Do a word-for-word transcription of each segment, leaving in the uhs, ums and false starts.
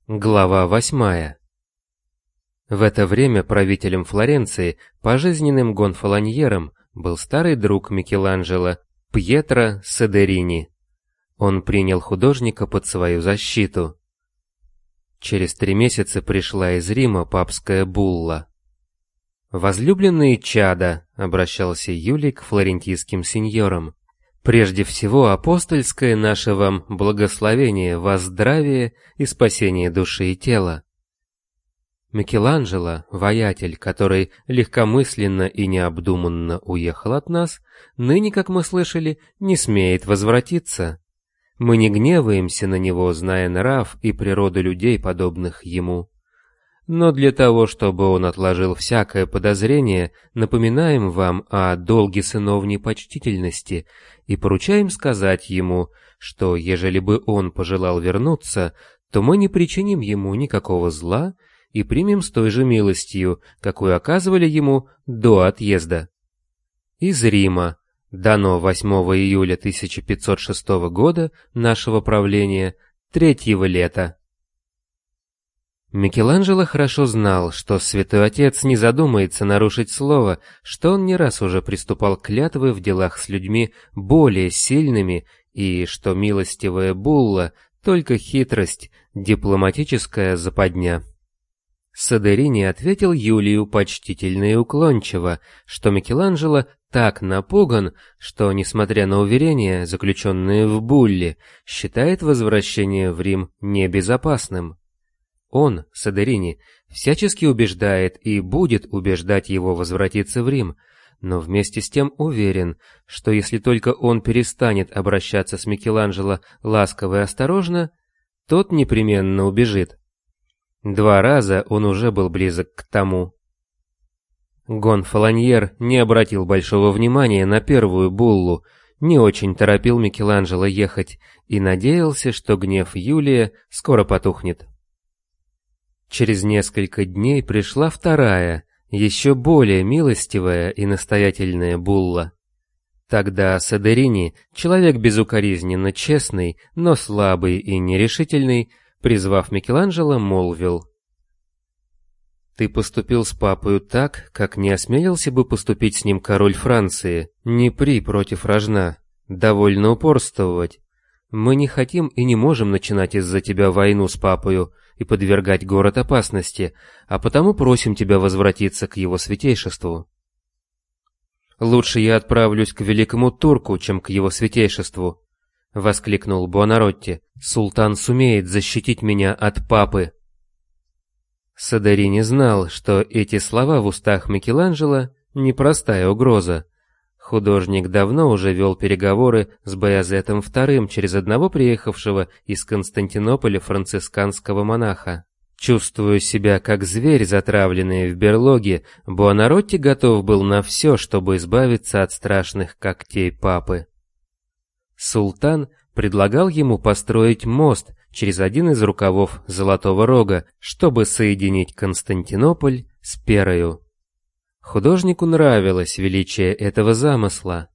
Глава восьмая. В это время правителем Флоренции, пожизненным гонфолоньером, был старый друг Микеланджело Пьетро Содерини. Он принял художника под свою защиту. Через три месяца пришла из Рима папская булла. «Возлюбленные чада», — обращался Юлий к флорентийским сеньорам, «прежде всего апостольское наше вам благословение во здравие и спасение души и тела». Микеланджело, воятель, который легкомысленно и необдуманно уехал от нас, ныне, как мы слышали, не смеет возвратиться. Мы не гневаемся на него, зная нрав и природу людей, подобных ему. Но для того, чтобы он отложил всякое подозрение, напоминаем вам о долге сыновней почтительности и поручаем сказать ему, что, ежели бы он пожелал вернуться, то мы не причиним ему никакого зла и примем с той же милостью, какую оказывали ему до отъезда. Из Рима. Дано восьмого июля тысяча пятьсот шестого года нашего правления, третьего лета. Микеланджело хорошо знал, что святой отец не задумается нарушить слово, что он не раз уже приступал к клятве в делах с людьми более сильными, и что милостивая булла — только хитрость, дипломатическая западня. Содерини ответил Юлию почтительно и уклончиво, что Микеланджело так напуган, что, несмотря на уверения, заключенные в булле, считает возвращение в Рим небезопасным. Он, Содерини, всячески убеждает и будет убеждать его возвратиться в Рим, но вместе с тем уверен, что если только он перестанет обращаться с Микеланджело ласково и осторожно, тот непременно убежит. Два раза он уже был близок к тому. Гонфолоньер не обратил большого внимания на первую буллу, не очень торопил Микеланджело ехать и надеялся, что гнев Юлия скоро потухнет. Через несколько дней пришла вторая, еще более милостивая и настоятельная булла. Тогда Содерини, человек безукоризненно честный, но слабый и нерешительный, призвав Микеланджело, молвил: «Ты поступил с папою так, как не осмелился бы поступить с ним король Франции, не при против рожна, довольно упорствовать. Мы не хотим и не можем начинать из-за тебя войну с папою и подвергать город опасности, а потому просим тебя возвратиться к его святейшеству». «Лучше я отправлюсь к великому турку, чем к его святейшеству», — воскликнул Буонаротти. «Султан сумеет защитить меня от папы». Содерини знал, что эти слова в устах Микеланджело — непростая угроза. Художник давно уже вел переговоры с Баязетом вторым через одного приехавшего из Константинополя францисканского монаха. Чувствуя себя как зверь, затравленный в берлоге, Буонаротти готов был на все, чтобы избавиться от страшных когтей папы. Султан предлагал ему построить мост через один из рукавов Золотого Рога, чтобы соединить Константинополь с Перою. Художнику нравилось величие этого замысла.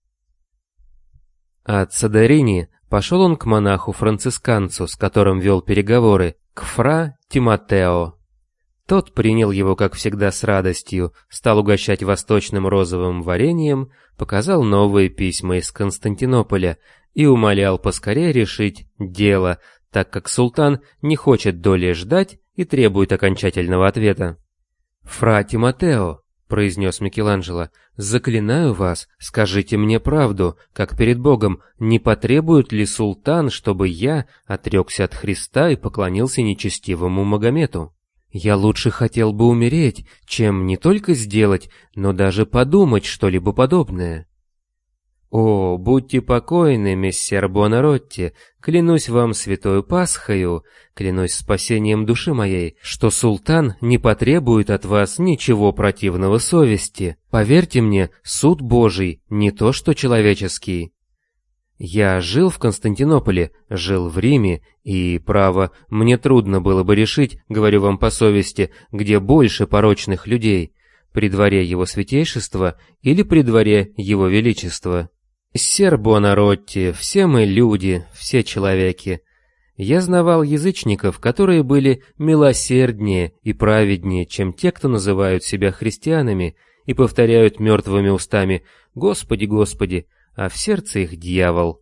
От Содерини пошел он к монаху-францисканцу, с которым вел переговоры, к фра Тимотео. Тот принял его, как всегда, с радостью, стал угощать восточным розовым вареньем, показал новые письма из Константинополя и умолял поскорее решить дело, так как султан не хочет долей ждать и требует окончательного ответа. «Фра Тимотео», — произнес Микеланджело, — «заклинаю вас, скажите мне правду, как перед Богом, не потребует ли султан, чтобы я отрекся от Христа и поклонился нечестивому Магомету? Я лучше хотел бы умереть, чем не только сделать, но даже подумать что-либо подобное». «О, будьте покойны, мессер Буонаротти, клянусь вам святою Пасхою, клянусь спасением души моей, что султан не потребует от вас ничего противного совести. Поверьте мне, суд Божий не то что человеческий. Я жил в Константинополе, жил в Риме, и, право, мне трудно было бы решить, говорю вам по совести, где больше порочных людей, при дворе его святейшества или при дворе его величества. Сер Буонаротти, все мы люди, все человеки. Я знавал язычников, которые были милосерднее и праведнее, чем те, кто называют себя христианами и повторяют мертвыми устами «Господи, Господи», а в сердце их дьявол.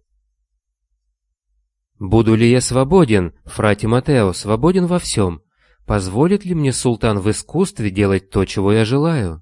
Буду ли я свободен, фра Тимотео, свободен во всем? Позволит ли мне султан в искусстве делать то, чего я желаю?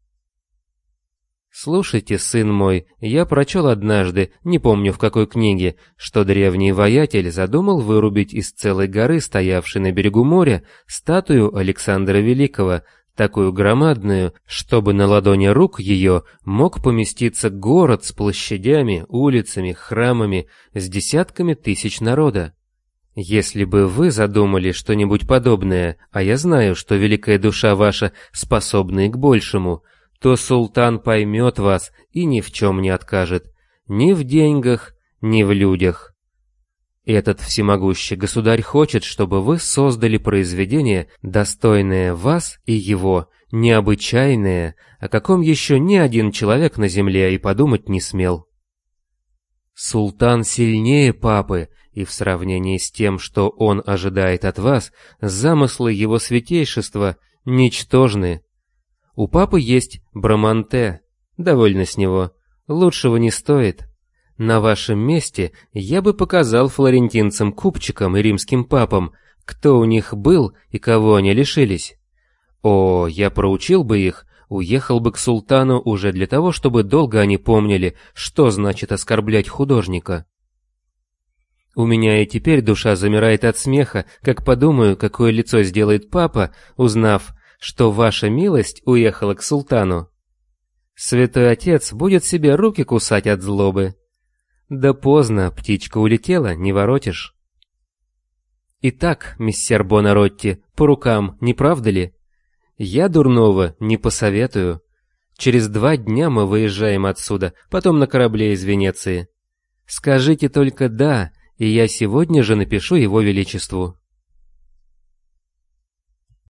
Слушайте, сын мой, я прочел однажды, не помню в какой книге, что древний воятель задумал вырубить из целой горы, стоявшей на берегу моря, статую Александра Великого, такую громадную, чтобы на ладони рук ее мог поместиться город с площадями, улицами, храмами, с десятками тысяч народа. Если бы вы задумали что-нибудь подобное, а я знаю, что великая душа ваша способна и к большему, то султан поймет вас и ни в чем не откажет, ни в деньгах, ни в людях. Этот всемогущий государь хочет, чтобы вы создали произведение, достойное вас и его, необычайное, о каком еще ни один человек на земле и подумать не смел. Султан сильнее папы, и в сравнении с тем, что он ожидает от вас, замыслы его святейшества ничтожны. У папы есть Браманте, довольно с него, лучшего не стоит. На вашем месте я бы показал флорентинцам, купчикам и римским папам, кто у них был и кого они лишились. О, я проучил бы их, уехал бы к султану уже для того, чтобы долго они помнили, что значит оскорблять художника. У меня и теперь душа замирает от смеха, как подумаю, какое лицо сделает папа, узнав, что ваша милость уехала к султану. Святой отец будет себе руки кусать от злобы. Да поздно, птичка улетела, не воротишь. Итак, миссер Бонаротти, по рукам, не правда ли? Я дурного не посоветую. Через два дня мы выезжаем отсюда, потом на корабле из Венеции. Скажите только «да», и я сегодня же напишу его величеству.